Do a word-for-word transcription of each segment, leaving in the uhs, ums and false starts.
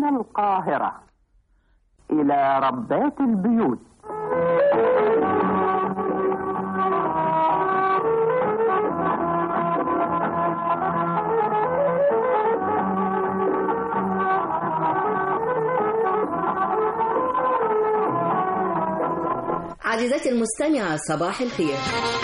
من القاهرة إلى ربات البيوت. عزيزتي المستمعة، صباح الخير.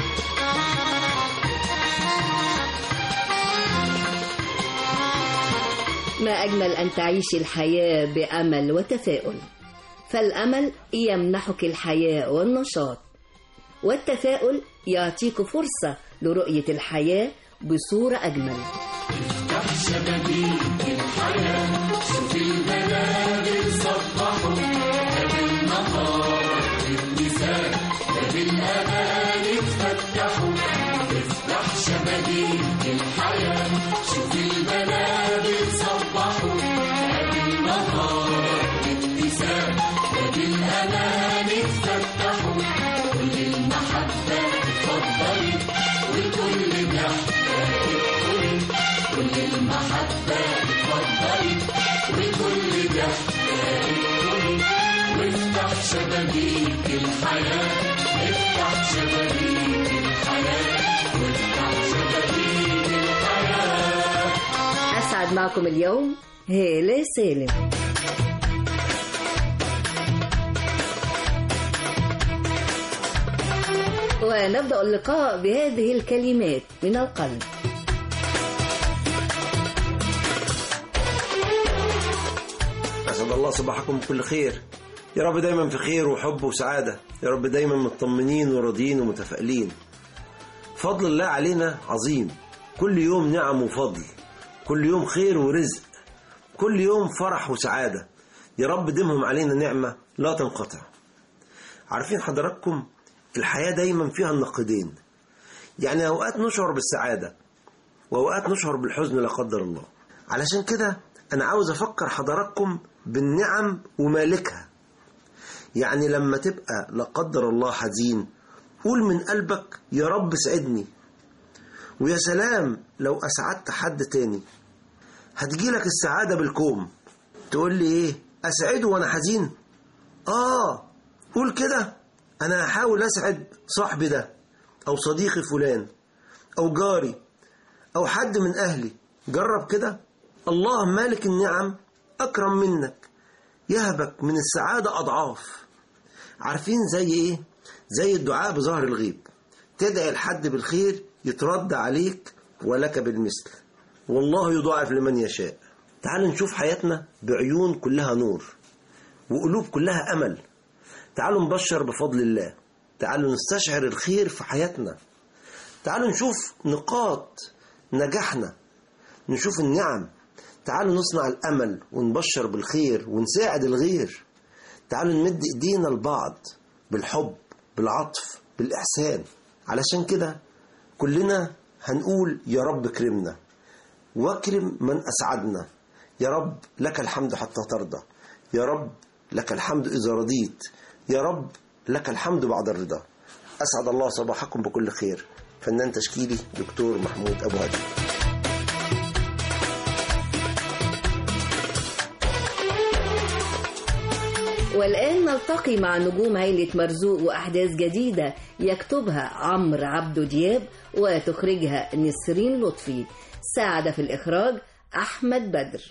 ما أجمل أن تعيشي الحياة بأمل وتفاؤل، فالأمل يمنحك الحياة والنشاط، والتفاؤل يعطيك فرصة لرؤية الحياة بصورة أجمل. افتح شبابيك الحياة، شوف البلاد صبحوا بالنهار بالنساء بالأمان اتفتحوا. افتح شبابيك الحياة، شوف البلاد صبحوا بالنهار بالنساء بالأمان اتفتحوا. كل المحبة اتفضلي والكل ضحكة ادخلي. كل المحبة اتفضلي والكل ضحكة ادخلي. وافتح شبابيك الحياة، افتح شبابيك الحياة، وافتح شبابيك الحياة. أسعد معكم اليوم هالة سالم. ونبدأ اللقاء بهذه الكلمات من القلب. أسعد الله صباحكم بكل خير، يا رب دايما في خير وحب وسعادة، يا رب دايما مطمنين وراضيين ومتفائلين. فضل الله علينا عظيم، كل يوم نعم وفضل، كل يوم خير ورزق، كل يوم فرح وسعادة، يا رب دمهم علينا نعمة لا تنقطع. عارفين حضراتكم الحياة دايما فيها النقيضين، يعني أوقات نشعر بالسعادة وأوقات نشعر بالحزن لا قدر الله. علشان كده أنا عاوز أفكر حضراتكم بالنعم ومالكها. يعني لما تبقى لا قدر الله حزين، قول من قلبك يا رب سعدني. ويا سلام لو أسعدت حد تاني، هتجيلك السعادة بالكوم. تقول لي إيه؟ أسعده وأنا حزين؟ آه قول كده، أنا هحاول أسعد صاحبي ده أو صديقي فلان أو جاري أو حد من أهلي. جرب كده، الله مالك النعم أكرم منك، يهبك من السعادة أضعاف. عارفين زي إيه؟ زي الدعاء بظهر الغيب، تدعي لحد بالخير يترد عليك ولك بالمثل، والله يضاعف لمن يشاء. تعالوا نشوف حياتنا بعيون كلها نور وقلوب كلها أمل. تعالوا نبشر بفضل الله، تعالوا نستشعر الخير في حياتنا، تعالوا نشوف نقاط نجاحنا، نشوف النعم، تعالوا نصنع الأمل ونبشر بالخير ونساعد الغير. تعالوا نمد إيدينا لبعض بالحب بالعطف بالإحسان. علشان كده كلنا هنقول يا رب كرمنا واكرم من أسعدنا. يا رب لك الحمد حتى ترضى، يا رب لك الحمد إذا رضيت، يا رب لك الحمد بعد الرضا. أسعد الله صباحكم بكل خير. فنان تشكيلي دكتور محمود أبو هادي. والآن نلتقي مع نجوم عيلة مرزوق وأحداث جديدة يكتبها عمرو عبدو دياب وتخرجها نسرين لطفي. ساعد في الإخراج أحمد بدر.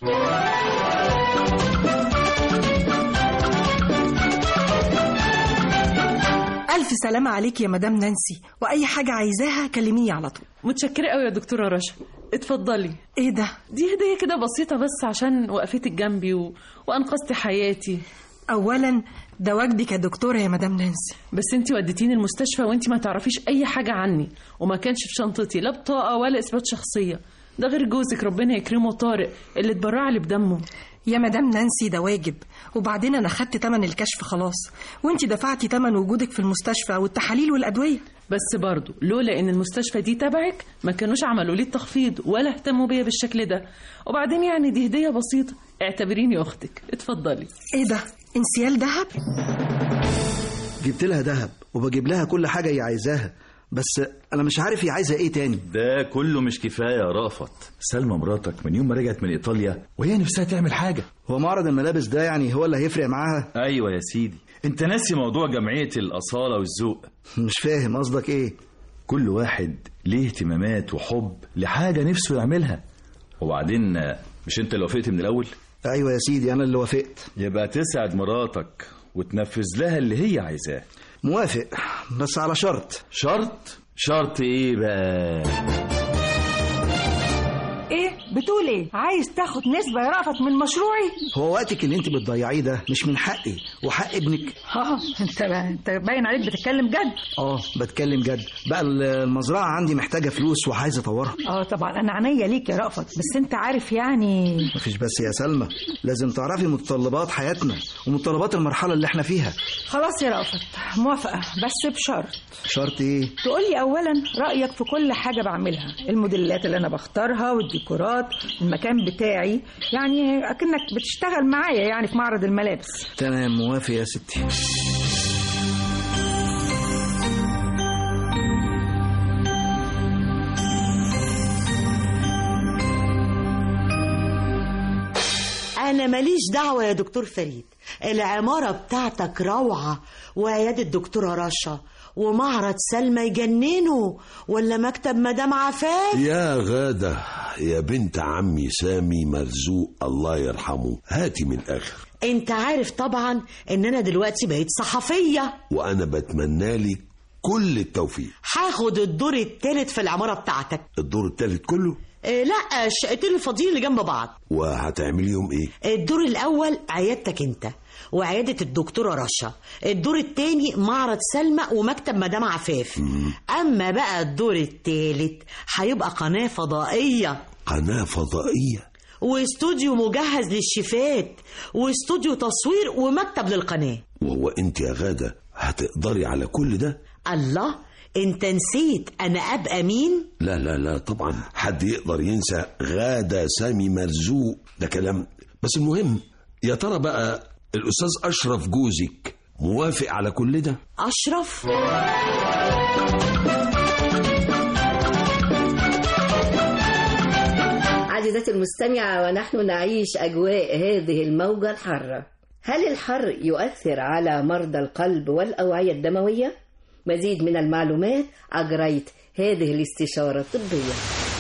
ألف سلامة عليك يا مدام نانسي، وأي حاجة عايزاها كلميني على طول. متشكرة قوي يا دكتورة رشا، اتفضلي. ايه ده؟ دي هدية كده بسيطة بس عشان وقفتك جنبي و... وأنقذتي حياتي. أولا ده واجبك يا دكتورة يا مدام نانسي. بس انتي وديتيني المستشفى وانتي ما تعرفيش أي حاجة عني، وما كانش في شنطتي لا بطاقة ولا إثبات شخصية. ده غير جوزك ربنا يكرمه طارق اللي اتبرع لي بدمه. يا مدام نانسي ده واجب، وبعدين أنا خدت تمن الكشف خلاص، وانتي دفعتي تمن وجودك في المستشفى والتحاليل والأدوية. بس برضو لولا ان المستشفى دي تبعك ما كانوش عملوا لي التخفيض ولا اهتموا بيا بالشكل ده. وبعدين يعني دي هدية بسيطة، اعتبريني أختك، اتفضلي. ايه ده؟ انسيال دهب؟ جبت لها دهب وبجيب لها كل حاجة هي عايزاها، بس انا مش عارف هي عايزه ايه تاني. ده كله مش كفايه يا رافت. سلمى مراتك من يوم ما رجعت من ايطاليا وهي نفسها تعمل حاجه. هو معرض الملابس ده يعني هو اللي هيفرق معاها؟ ايوه يا سيدي، انت ناسي موضوع جمعيه الاصاله والذوق؟ مش فاهم قصدك ايه. كل واحد ليه اهتمامات وحب لحاجه نفسه يعملها، وبعدين مش انت اللي وافقت من الاول؟ ايوه يا سيدي انا اللي وافقت. يبقى تسعد مراتك وتنفذ لها اللي هي عايزاه. موافق بس على شرط. شرط؟ شرط ايه بقى؟ ايه بتقول ايه؟ عايز تاخد نسبة يا رأفت من مشروعي؟ هو وقتك اللي انت بتضيعيه ده مش من حقي وحق ابنك. اه انت انت باين عليك بتتكلم جد. اه بتكلم جد. بقى المزرعة عندي محتاجة فلوس وعايز اطورها. اه طبعا انا عينيا ليك يا رأفت، بس انت عارف يعني مفيش بس يا سلمى، لازم تعرفي متطلبات حياتنا ومتطلبات المرحلة اللي احنا فيها. خلاص يا رأفت موافقة بس بشرط. شرط ايه؟ تقولي اولا رأيك في كل حاجة بعملها، الموديلات اللي انا بختارها والديكورات، المكان بتاعي، يعني اكنك بتشتغل معايا يعني في معرض الملابس. تمام موافق يا ستي. أنا ماليش دعوة يا دكتور فريد، العمارة بتاعتك روعة، وعيادة الدكتورة رشا ومعرض سلمى يجننوا، ولا مكتب مدام عفاف. يا غادة يا بنت عمي سامي مرزوق الله يرحمه، هاتي من الآخر. انت عارف طبعا ان انا دلوقتي بقيت صحفية، وأنا بتمنى لك كل التوفيق. هاخد الدور الثالث في العمارة بتاعتك. الدور الثالث كله؟ إيه لا، الشقتين الفاضيين اللي جنب بعض. وهتعمليهم ايه؟ الدور الاول عيادتك انت وعيادة الدكتورة رشا، الدور الثاني معرض سلمى ومكتب مدام عفاف. مم. اما بقى الدور الثالث هيبقى قناة فضائية. قناة فضائية؟ واستوديو مجهز للشيفات واستوديو تصوير ومكتب للقناة. وهو انت يا غادة هتقدري على كل ده؟ الله، انت نسيت انا ابقى مين؟ لا لا لا طبعا، حد يقدر ينسى غادة سامي مرزوق؟ ده كلام. بس المهم يا ترى بقى الاستاذ اشرف جوزك موافق على كل ده؟ اشرف؟ عزيزتي المستمعة، ونحن نعيش أجواء هذه الموجة الحارة، هل الحر يؤثر على مرضى القلب والأوعية الدموية؟ مزيد من المعلومات أجريت هذه الاستشارة الطبية.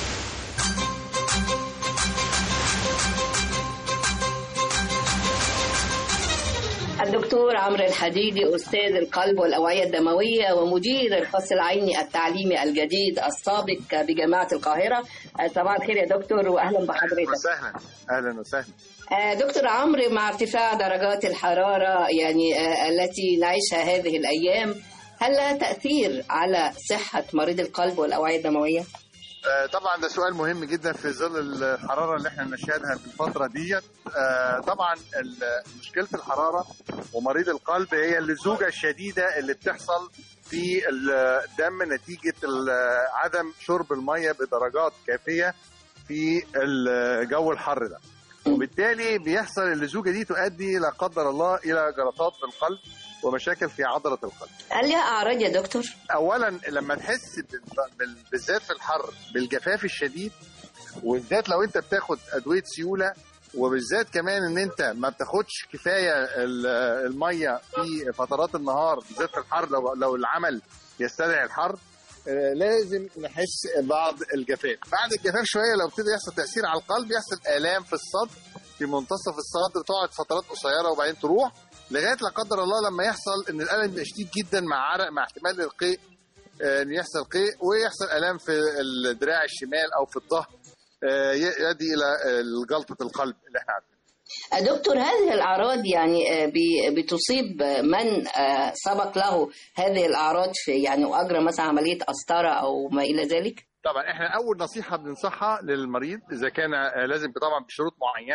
الدكتور عمرو الحديدي، أستاذ القلب والأوعية الدموية ومدير الفصل العيني التعليمي الجديد السابق بجامعة القاهرة. صباح الخير يا دكتور وأهلا بحضرتك. وسهلا. أهلا وسهلا دكتور عمرو، مع ارتفاع درجات الحرارة يعني التي نعيشها هذه الأيام، هل لها تأثير على صحة مريض القلب والأوعية الدموية؟ طبعا ده سؤال مهم جدا في ظل الحرارة اللي احنا نشهدها في الفترة ديت. طبعا مشكلة الحرارة ومريض القلب هي اللزوجة الشديدة اللي بتحصل في الدم نتيجة عدم شرب المية بدرجات كافية في الجو الحر ده، وبالتالي بيحصل اللزوجة دي تؤدي لا قدر الله إلى جلطات في القلب ومشاكل في عضلة القلب. هل لها أعراض يا دكتور؟ أولا لما تحس بالذات في الحر بالجفاف الشديد، وبالذات لو أنت بتاخد أدوية سيولة، وبالذات كمان أن أنت ما بتاخدش كفاية المية في فترات النهار بالذات في الحر، لو, لو العمل يستدعي الحر، لازم نحس بعض الجفاف. بعد الجفاف شوية لو ابتدى يحصل تأثير على القلب، يحصل آلام في الصدر في منتصف الصدر، تقعد فترات قصيرة وبعدين تروح لغايه لا قدر الله لما يحصل ان الالم يبقى شديد جدا مع عرق مع احتمال القيء، ان يحصل قيء ويحصل الام في الدراع الشمال او في الظهر يؤدي الى جلطه القلب اللي احنا عارفينها. دكتور، هذه الاعراض يعني بتصيب من سبق له هذه الاعراض في يعني واجرى مثلا عمليه قسطره او ما الى ذلك؟ طبعا احنا اول نصيحه بننصحها للمريض اذا كان لازم طبعا بشروط معينه،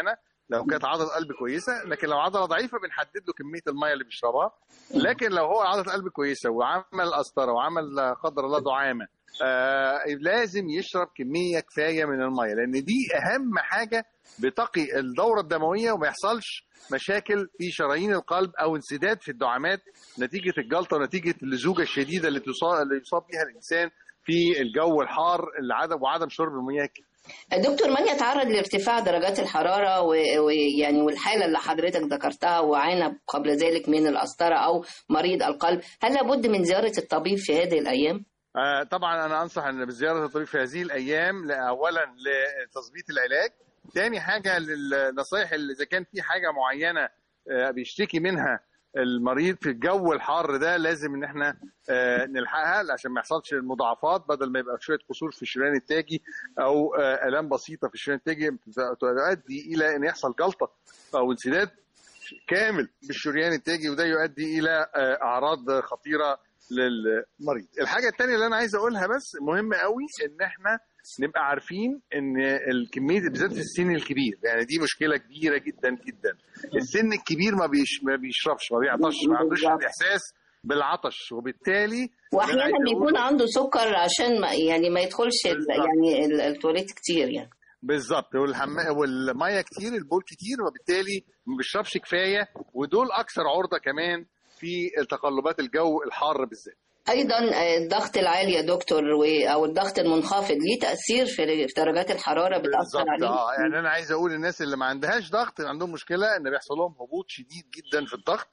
لو كانت عضله قلب كويسه. لكن لو عضله ضعيفه بنحدد له كميه الميه اللي بيشربها. لكن لو هو عضله قلب كويسه وعمل قسطره وعمل لا قدر الله دعامه، آه لازم يشرب كميه كفايه من الميه، لان دي اهم حاجه بتقي الدوره الدمويه وما يحصلش مشاكل في شرايين القلب او انسداد في الدعامات نتيجه الجلطه ونتيجه اللزوجه الشديده اللي تصاب اللي يصاب بها الانسان في الجو الحار العدم وعدم شرب المياه. دكتور، من يتعرض لارتفاع درجات الحرارة ويعني والحالة اللي حضرتك ذكرتها وعانى قبل ذلك من القسطرة أو مريض القلب، هل لابد من زيارة الطبيب في هذه الأيام؟ آه طبعا أنا أنصح أن بزيارة الطبيب في هذه الأيام، أولا لتظبيط العلاج، ثاني حاجة للنصائح اللي إذا كان في حاجة معينة آه بيشتكي منها المريض في الجو الحار ده لازم ان احنا آه نلحقها عشان ما يحصلش المضاعفات، بدل ما يبقى شويه قصور في الشريان التاجي او آه الام بسيطه في الشريان التاجي تؤدي الى ان يحصل جلطه او انسداد كامل بالشريان التاجي، وده يؤدي الى آه اعراض خطيره للمريض. الحاجه الثانيه اللي انا عايز اقولها بس مهمه قوي، ان احنا نبقى عارفين ان الكميه بالذات في السن الكبير، يعني دي مشكله كبيره جدا جدا. السن الكبير ما بيش ما بيشربش، ما بيعطش، ما عندوش الاحساس بالعطش، وبالتالي واحيانا بيكون عنده سكر عشان ما يعني ما يدخلش يعني التواليت كتير يعني. بالظبط، والحمام والميه كتير، البول كتير، وبالتالي ما بيشربش كفايه، ودول اكثر عرضه كمان في تقلبات الجو الحار بالذات. ايضا الضغط العالي يا دكتور او الضغط المنخفض ليه تاثير في درجات الحراره بتاثر عليه؟ اه يعني انا عايز اقول الناس اللي ما عندهاش ضغط عندهم مشكله ان بيحصل لهم هبوط شديد جدا في الضغط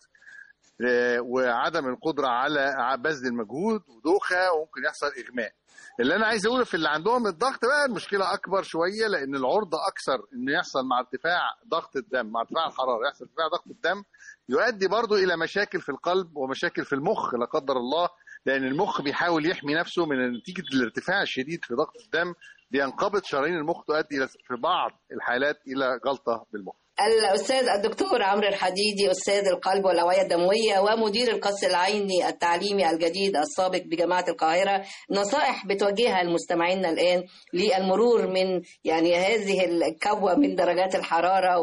وعدم القدره على بذل المجهود ودوخه، وممكن يحصل اغماء. اللي انا عايز اقوله في اللي عندهم الضغط بقى المشكله اكبر شويه، لان العرضه اكثر انه يحصل مع ارتفاع ضغط الدم، مع ارتفاع الحراره يحصل ارتفاع ضغط الدم، يؤدي برضو الى مشاكل في القلب ومشاكل في المخ لا قدر الله، لأن المخ بيحاول يحمي نفسه من نتيجة الارتفاع الشديد في ضغط الدم، بينقبض شرايين المخ، تؤدي في بعض الحالات إلى جلطة بالمخ. الأستاذ الدكتور عمرو الحديدي، أستاذ القلب والأوعية الدموية ومدير القص العيني التعليمي الجديد السابق بجامعة القاهرة، نصائح بتوجهها لمستمعينا الآن للمرور من يعني هذه الكبوة من درجات الحرارة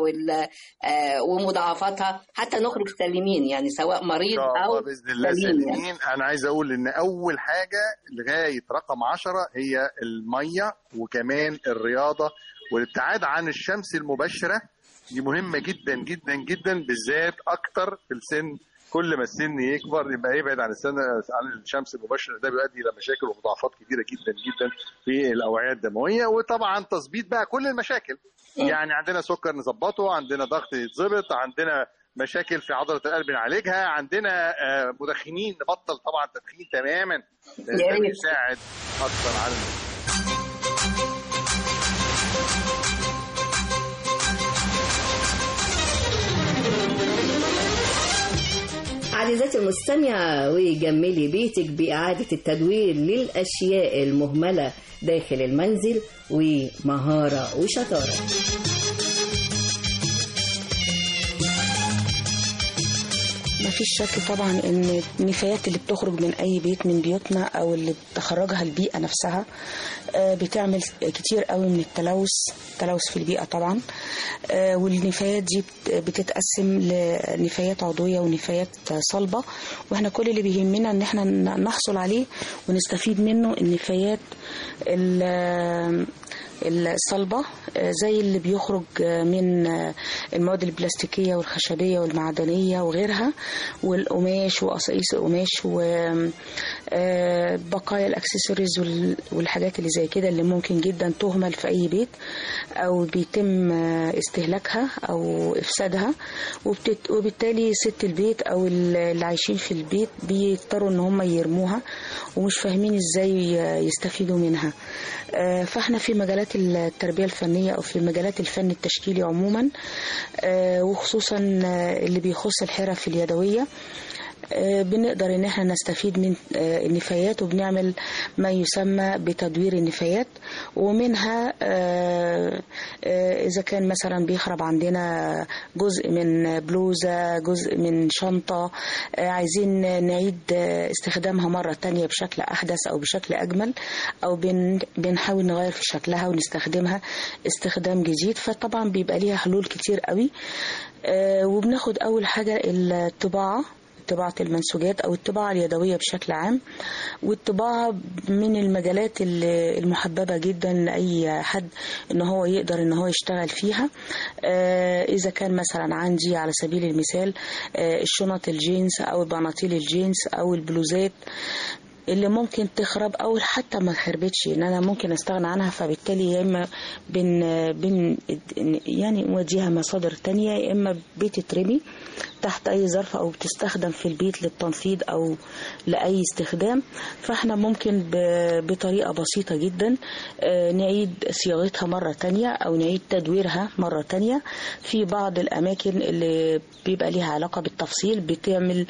ومضاعفاتها حتى نخرج سليمين، يعني سواء مريض أو بإذن الله سليمين. يعني. أنا عايز أقول إن أول حاجة لغاية رقم عشرة هي المية، وكمان الرياضة والابتعاد عن الشمس المباشرة، دي مهمة جدا جدا جدا، بالذات أكتر في السن. كل ما السن يكبر يبقى يبعد عن السن عن الشمس المباشرة، ده بيؤدي إلى مشاكل ومضاعفات كبيرة جدا جدا في الأوعية الدموية. وطبعا تظبيط بقى كل المشاكل، يعني عندنا سكر نظبطه، عندنا ضغط يتظبط، عندنا مشاكل في عضلة القلب نعالجها، عندنا مدخنين نبطل طبعا تدخين تماما، ده بيساعد أكثر على المشاكل. عزيزتي المستمعة، وجملي بيتك بإعادة التدوير للأشياء المهملة داخل المنزل، ومهارة وشطارة. ما فيش شك طبعا ان النفايات اللي بتخرج من اي بيت من بيوتنا او اللي بتخرجها البيئة نفسها بتعمل كتير قوي من التلوث التلوث في البيئة طبعا. والنفايات دي بتتقسم لنفايات عضوية ونفايات صلبة، واحنا كل اللي بيهمنا ان احنا نحصل عليه ونستفيد منه النفايات الصلبة، زي اللي بيخرج من المواد البلاستيكية والخشبية والمعدنية وغيرها، والقماش وقصاقيس القماش وبقايا الاكسسوارز والحاجات اللي زي كده اللي ممكن جدا تهمل في اي بيت او بيتم استهلاكها او افسادها، وبالتالي ست البيت او اللي عايشين في البيت بيضطروا ان هم يرموها ومش فاهمين ازاي يستفيدوا منها. فاحنا في مجالات التربية الفنية او في مجالات الفن التشكيلي عموما، وخصوصا اللي بيخص الحرف اليدوية، بنقدر ان احنا نستفيد من النفايات، وبنعمل ما يسمى بتدوير النفايات. ومنها اذا كان مثلا بيخرب عندنا جزء من بلوزة، جزء من شنطة، عايزين نعيد استخدامها مرة تانية بشكل احدث او بشكل اجمل، او بنحاول نغير في شكلها ونستخدمها استخدام جديد، فطبعا بيبقى ليها حلول كتير قوي. وبناخد اول حاجة الطباعة، طباعة المنسوجات أو الطباعة اليدوية بشكل عام. والطباعة من المجالات المحببة جدا لأي حد إن هو يقدر إن هو يشتغل فيها. إذا كان مثلا عندي على سبيل المثال الشنط الجينز أو البناطيل الجينز أو البلوزات اللي ممكن تخرب او حتى ما خربتش، ان انا ممكن استغنى عنها، فبالتالي يا اما بن بن يعني نوديها مصادر تانية، يا اما بتترمي تحت اي ظرف او بتستخدم في البيت للتنفيض او لاي استخدام. فاحنا ممكن بطريقة بسيطة جدا نعيد صياغتها مرة تانية او نعيد تدويرها مرة تانية. في بعض الاماكن اللي بيبقى ليها علاقة بالتفصيل بتعمل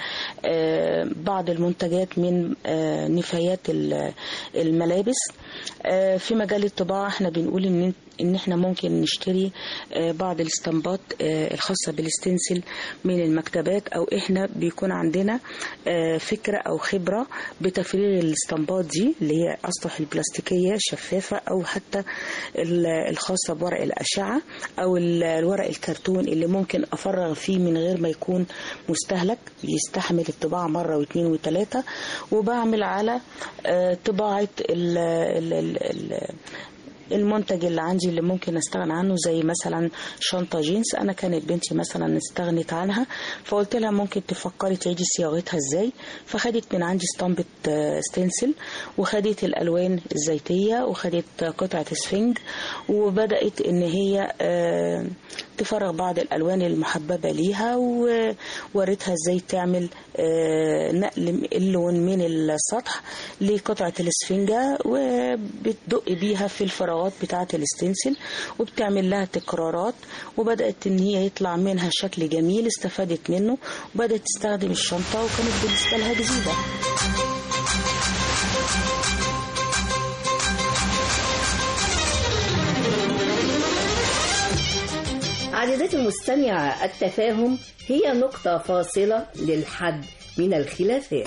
بعض المنتجات من نفايات الملابس. في مجال الطباعة احنا بنقول ان ان احنا ممكن نشتري بعض الاستنباط الخاصة بالاستنسل من المكتبات، او احنا بيكون عندنا فكرة او خبرة بتفريغ الاستنباط دي اللي هي اسطح البلاستيكية شفافة، او حتى الخاصة بورق الاشعة او الورق الكرتون اللي ممكن افرغ فيه من غير ما يكون مستهلك، يستحمل الطباعة مرة واثنين وثلاثة. وبعمل على طباعة ال ال ال المنتج اللي عندي اللي ممكن استغنى عنه، زي مثلا شنطة جينز. انا كانت بنتي مثلا استغنت عنها، فقلت لها ممكن تفكري تعيدي صياغتها ازاي، فخدت من عندي اسطمبة ستنسل، وخدت الالوان الزيتية، وخدت قطعة سفنج، وبدأت ان هي تفرغ بعض الالوان المحببة ليها، ووريتها ازاي تعمل نقل اللون من السطح لقطعة السفنجة، وبتدق بيها في الفراغ بتاعة الاستنسل، وبتعمل لها تكرارات، وبدأت ان هي يطلع منها شكل جميل استفادت منه، وبدأت تستخدم الشنطة وكانت بالنسبة لها جديدة. عزيزتي المستمعة، التفاهم هي نقطة فاصلة للحد من الخلافات.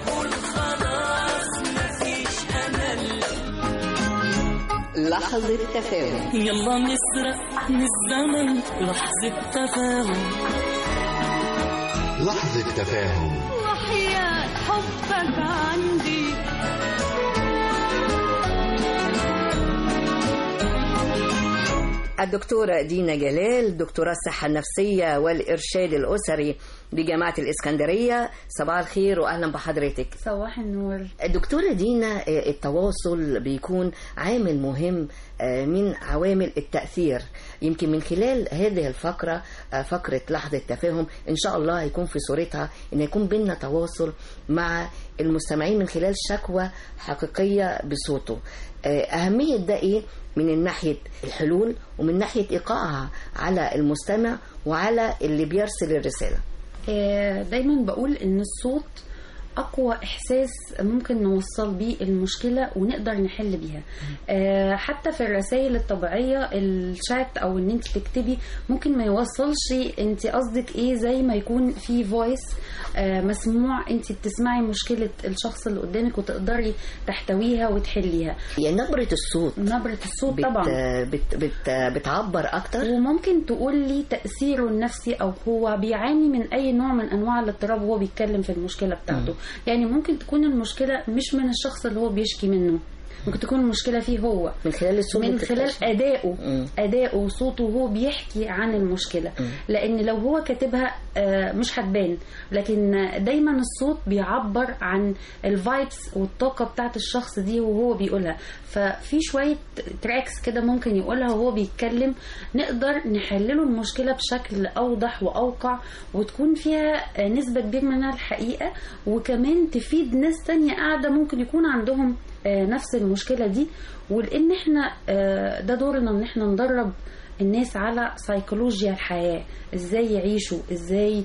لحظة تفاهم. يلا نسرق من الزمن لحظة تفاهم. لحظة تفاهم. وحياة حبك عندي الدكتورة دينا جلال، دكتورة الصحة النفسية والإرشاد الأسري بجامعة الإسكندرية. صباح الخير وأهلا بحضرتك. صباح النور. الدكتورة دينا، التواصل بيكون عامل مهم من عوامل التأثير. يمكن من خلال هذه الفقرة، فقرة لحظة تفاهم، إن شاء الله هيكون في صورتها إن يكون بيننا تواصل مع المستمعين من خلال شكوى حقيقية بصوته. أهمية ده إيه؟ من ناحية الحلول ومن ناحية إيقاعها على المستمع وعلى اللي بيرسل الرسالة. دايما بقول إن الصوت أقوى إحساس ممكن نوصل بيه المشكلة ونقدر نحل بيها. آه حتى في الرسائل الطبيعية، الشات أو إن أنت تكتبي ممكن ما يوصلش أنت قصدك إيه، زي ما يكون في فويس آه مسموع، أنت بتسمعي مشكلة الشخص اللي قدامك وتقدري تحتويها وتحليها. يعني نبرة الصوت نبرة الصوت بت طبعا بت بت بتعبر أكتر، وممكن تقول لي تأثيره النفسي أو هو بيعاني من أي نوع من أنواع الاضطراب وهو بيتكلم في المشكلة بتاعته. م. يعني ممكن تكون المشكلة مش من الشخص اللي هو بيشكي منه، ممكن تكون المشكلة فيه هو، من خلال الصوت، من خلال أدائه م. أدائه وصوته وهو بيحكي عن المشكلة. م. لأن لو هو كاتبها مش هتبان، لكن دايما الصوت بيعبر عن الفايبس والطاقة بتاعت الشخص دي وهو بيقولها. ففي شوية تراكس كده ممكن يقولها وهو بيتكلم، نقدر نحلله المشكلة بشكل أوضح وأوقع، وتكون فيها نسبة كبيرة منها الحقيقة، وكمان تفيد ناس تانية قاعدة ممكن يكون عندهم نفس المشكلة دي. ولأن احنا ده دورنا ان احنا ندرب الناس على سيكولوجيا الحياة، ازاي يعيشوا، ازاي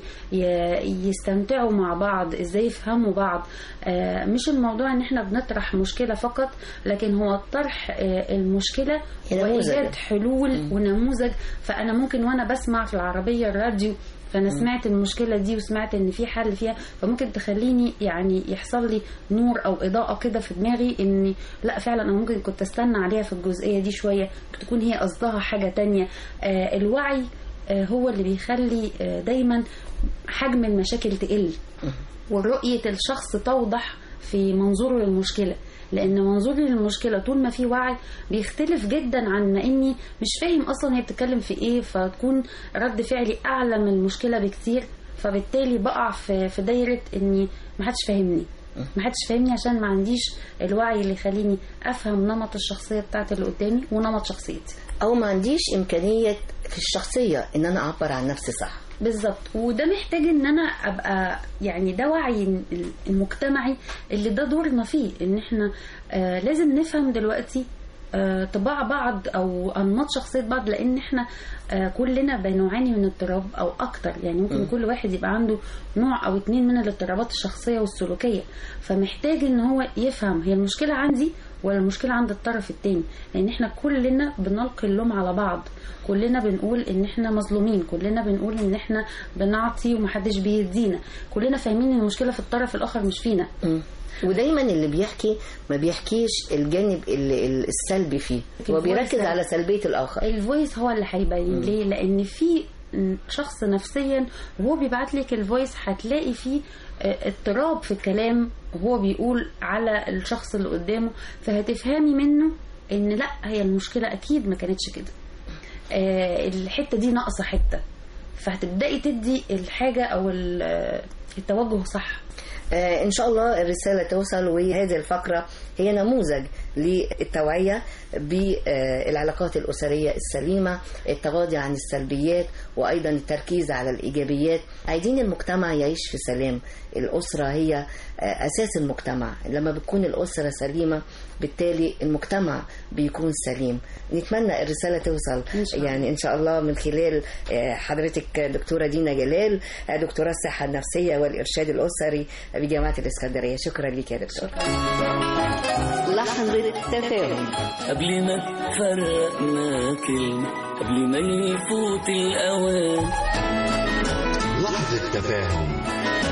يستمتعوا مع بعض، ازاي يفهموا بعض. مش الموضوع ان احنا بنطرح مشكلة فقط، لكن هو طرح المشكلة وإيجاد حلول ونموذج. فأنا ممكن وأنا بسمع في العربية الراديو فأنا سمعت المشكلة دي وسمعت إن في حل فيها، فممكن تخليني يعني يحصل لي نور أو إضاءة كده في دماغي إني لا فعلا أنا ممكن كنت استنى عليها في الجزئية دي شوية، تكون هي قصدها حاجة تانية. آه الوعي آه هو اللي بيخلي آه دايما حجم المشاكل تقل، ورؤية الشخص توضح في منظوره للمشكلة. لأن منظوري للمشكلة طول ما في وعي بيختلف جدا عن ما إني مش فاهم أصلا هي بتتكلم في إيه، فتكون رد فعلي أعلى من المشكلة بكتير، فبالتالي بقع في في دايرة إني ما حدش فاهمني ما حدش فاهمني عشان ما عنديش الوعي اللي يخليني أفهم نمط الشخصية بتاعت اللي قدامي ونمط شخصيتي، أو ما عنديش إمكانية في الشخصية إن أنا أعبر عن نفسي صح. بالظبط. وده محتاج ان انا ابقى يعني ده وعي المجتمعي اللي ده دورنا فيه، ان احنا آه لازم نفهم دلوقتي آه طباع بعض او انماط شخصيه بعض، لان احنا آه كلنا بنعاني من اضطراب او اكتر. يعني ممكن م. كل واحد يبقى عنده نوع او اتنين من الاضطرابات الشخصيه والسلوكيه، فمحتاج ان هو يفهم هي المشكله عندي ولا المشكله عند الطرف التاني. لان احنا كلنا بنلقي اللوم على بعض، كلنا بنقول ان احنا مظلومين، كلنا بنقول ان احنا بنعطي ومحدش بيدينا، كلنا فاهمين ان المشكله في الطرف الاخر مش فينا. م. ودايما اللي بيحكي ما بيحكيش الجانب السلبي فيه، هو بيركز على سلبيه الاخر. الفويس هو اللي هيبين ليه، لان في شخص نفسيا وهو بيبعت لك الفويس هتلاقي فيه اضطراب في الكلام وهو بيقول على الشخص اللي قدامه، فهتفهمي منه ان لا هي المشكله اكيد ما كانتش كده، آه الحته دي ناقصه حته، فهتبداي تدي الحاجه او التوجه صح. آه إن شاء الله الرسالة توصل، وهذه الفقرة هي نموذج للتوعية بالعلاقات الأسرية السليمة، التغاضي عن السلبيات وأيضا التركيز على الإيجابيات. عايزين المجتمع يعيش في سلام، الأسرة هي أساس المجتمع، لما بتكون الأسرة سليمة بالتالي المجتمع بيكون سليم. نتمنى الرسالة توصل إن يعني إن شاء الله من خلال حضرتك دكتورة دينا جلال، دكتورة الصحة النفسية والإرشاد الأسري بجامعة الإسكندرية. شكرا لك يا دكتور. لحظة تفاهم قبل ما تفرقنا كلمة، قبل ما يفوت الأوان. لحظة تفاهم.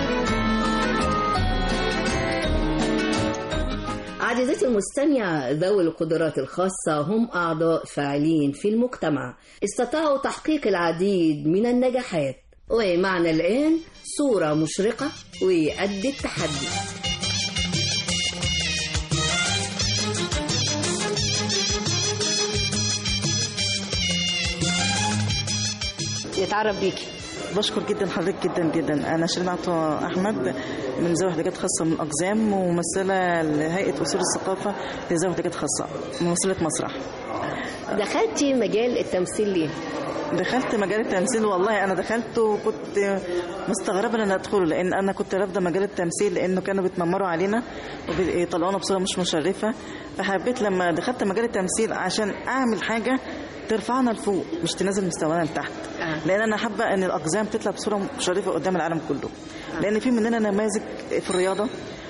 عزيزتي المستمعة، ذوي القدرات الخاصة هم أعضاء فاعلين في المجتمع، استطاعوا تحقيق العديد من النجاحات، ومعنا الآن صورة مشرقة وقد التحدي. نتعرف بيكي. بشكر جدا حضرتك جدا جدا. انا شيرين عطا احمد من ذوي احتياجات خاصه من اقزام، وممثله لهيئه اصول الثقافه لذوي احتياجات خاصه، ممثله مسرح. دخلتي مجال التمثيل ليه؟ دخلت مجال التمثيل والله انا دخلت وكنت مستغربه ان انا ادخله، لان انا كنت رافضه مجال التمثيل لانه كانوا بيتنمروا علينا وبيطلعونا بصوره مش مشرفه، فحبيت لما دخلت مجال التمثيل عشان اعمل حاجه ترفعنا لفوق مش تنزل مستوانا لتحت. آه. لان انا حابه ان الاقزام تطلع بصوره مشرفه قدام العالم كله. آه. لان في مننا نماذج في الرياضه،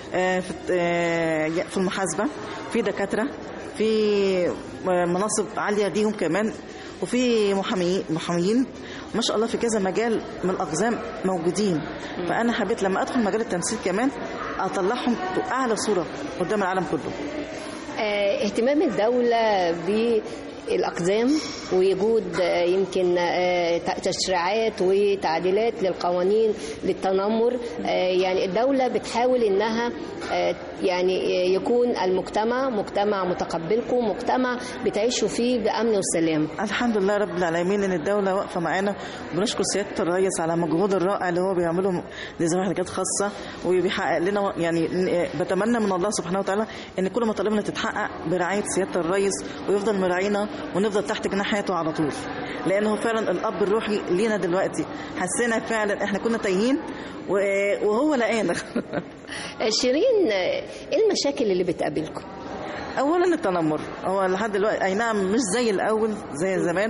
في المحاسبه، في دكاتره، في مناصب عاليه ليهم كمان، وفي محامين محاميين ما شاء الله في كذا مجال من الاقزام موجودين. فانا حبيت لما ادخل مجال التمثيل كمان اطلعهم باعلى صوره قدام العالم كله. اه اهتمام الدوله ب الأقزام ووجود يمكن تشريعات وتعديلات للقوانين للتنمر، يعني الدولة بتحاول إنها يعني يكون المجتمع مجتمع متقبلكم، مجتمع بتعيشوا فيه بأمن وسلام. الحمد لله رب العالمين إن الدولة واقفة معانا، وبنشكر سيادة الرئيس على مجهود الرائع اللي هو بيعمله لذوي احتياجات خاصة وبيحقق لنا. يعني بتمنى من الله سبحانه وتعالى إن كل مطالبنا تتحقق برعاية سيادة الرئيس، ويفضل مراعينا ونفضل تحت جناحاته على طول، لأنه فعلا الأب الروحي لينا دلوقتي. حسينا فعلا احنا كنا تايهين وهو لقانا. شيرين، ايه المشاكل اللي بتقابلكم؟ اولا التنمر هو لحد دلوقتي اي نعم مش زي الاول زي زمان،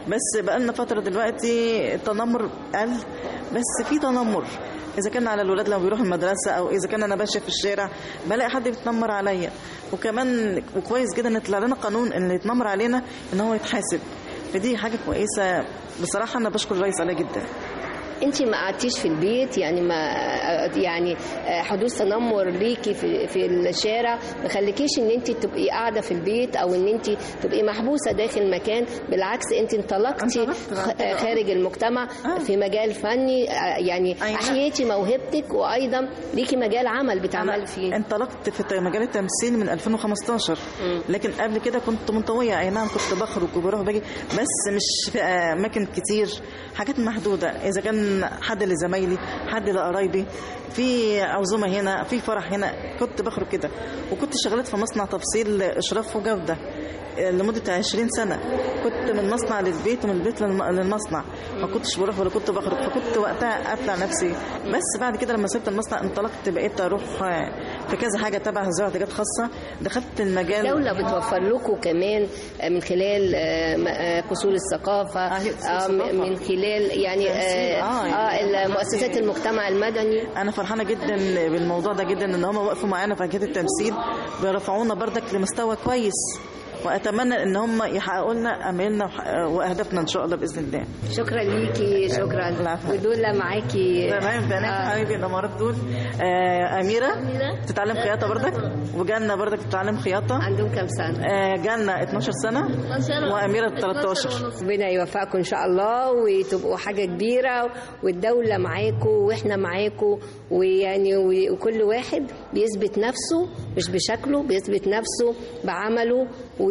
بس بقالنا فتره دلوقتي التنمر قل، بس في تنمر اذا كان على الولاد لما بيروحوا المدرسه او اذا كان انا ماشيه في الشارع بلاقي حد بيتنمر عليا. وكمان وكويس جدا ان طلع لنا قانون ان اللي يتنمر علينا ان هو يتحاسب، فدي حاجه كويسه بصراحه. انا بشكر الرئيس عليها جدا. انت ما قعدتيش في البيت يعني ما يعني حدوث تنمر ليكي في في الشارع ما خليكيش ان انت تبقي قاعده في البيت او ان انت تبقي محبوسه داخل مكان، بالعكس انت انطلقتي خارج المجتمع في مجال فني، يعني احييتي موهبتك وايضا ليكي مجال عمل بتعملي فيه. انطلقت في مجال التمثيل من ألفين وخمستاشر، لكن قبل كده كنت منطويه، اي نعم كنت بخرج وبروح باجي بس مش في اماكن كتير، حاجات محدوده. اذا كان حد لزمايلي حد لقرايبي في عزومه هنا في فرح هنا كنت بخرج كده. وكنت شغلت في مصنع تفصيل اشراف وجوده لمده عشرين سنه، كنت من مصنع للبيت ومن البيت للمصنع، ما كنتش بروح ولا كنت بخرج، فكنت وقتها اطلع نفسي. بس بعد كده لما سبت المصنع انطلقت بقيت اروح في كذا حاجه تبع وزاره حاجات خاصه، دخلت المجال. الدوله بتوفر لكم كمان من خلال قصور الثقافه، من خلال يعني اه مؤسسات المجتمع المدني. انا فرحانه جدا بالموضوع ده جدا ان هم وقفوا معانا في حاجات التمثيل، بيرفعونا بردك لمستوى كويس، واتمنى ان هم يحققوا لنا امالنا واهدافنا ان شاء الله باذن الله. شكرا ليكي، شكرا. ودول معاكي تمام بنات آه. حبايبي الامارات دول آه اميره بتتعلم خياطه بردك، وجالنا بردك بتتعلم خياطه. عندهم كام سنه؟ آه جالنا اتناشر سنه واميره تلتاشر. ربنا يوفقكم ان شاء الله وتبقوا حاجه كبيره، والدوله معاكم واحنا معاكم، ويعني وكل واحد بيثبت نفسه مش بشكله، بيثبت نفسه بعمله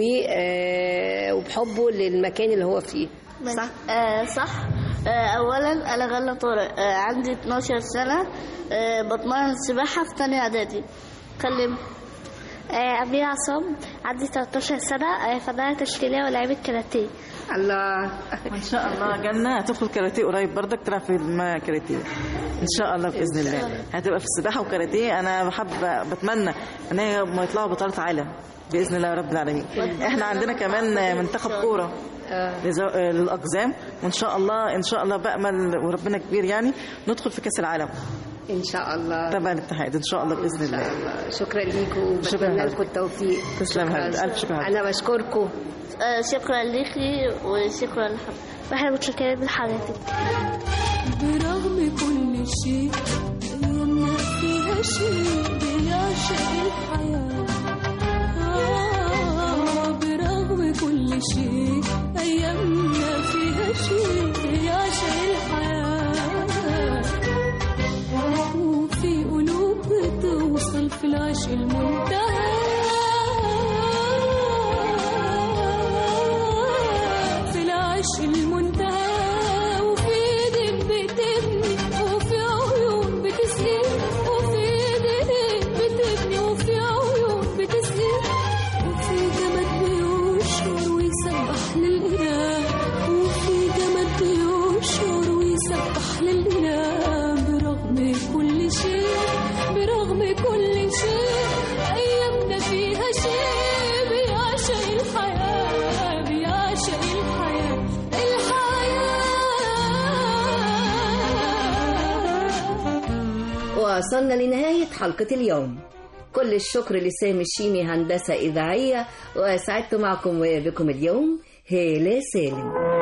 وبحبه للمكان اللي هو فيه. صح آه صح. آه اولا انا غلا طارق، آه عندي اتناشر سنه، آه بتمرن السباحه في ثانيه اعدادي. كلم. آه أميرة عصام، عندي تلتاشر سنه، آه فنانه تشكيليه ولاعيبه كاراتيه. الله ان شاء الله جنة هتدخل كاراتيه قريب بردك، تلعب في كاراتيه ان شاء الله باذن الله. هتبقى في السباحه وكاراتيه. انا بحب بتمنى ان هي ما يطلعوا بطلة عالم باذن الله رب العالمين. احنا عندنا كمان منتخب كوره للاقزام، وان شاء الله ان شاء الله بامل وربنا كبير يعني ندخل في كاس العالم ان شاء الله تبع الاتحاد ان شاء الله باذن الله. الله. شكرا ليكم وبتمنى لكم التوفيق. تسلم حبيبتي، الف شكر. انا بشكركم. آه شكرا ليكي وشكرا لحضرتك. واحنا متشكرين لحضرتك. برغم كل شيء ايامنا فيها شيء بيعشق الحياه. آه برغم كل شيء ايامنا فيها شيء بيعشق الحياه، وفي قلوب بتوصل في العشق المنتهى، في العشق المنتهى، وفي ايدين بتبني وفي عيون بتسقي، وفي ايدين بتبني وفي عيون بتسقي، وفي جماد بيشعر ويسبح للإله، وفي جماد بيشعر ويسبح للإله. برغم كل شيء برغم كل شيء أيامنا فيها شيء بيعشق الحياة، بيعشق الحياة الحياة. وصلنا لنهاية حلقة اليوم. كل الشكر لسامي الشيمي هندسة إذاعية، وسعدت معكم وبكم اليوم هالة سالم.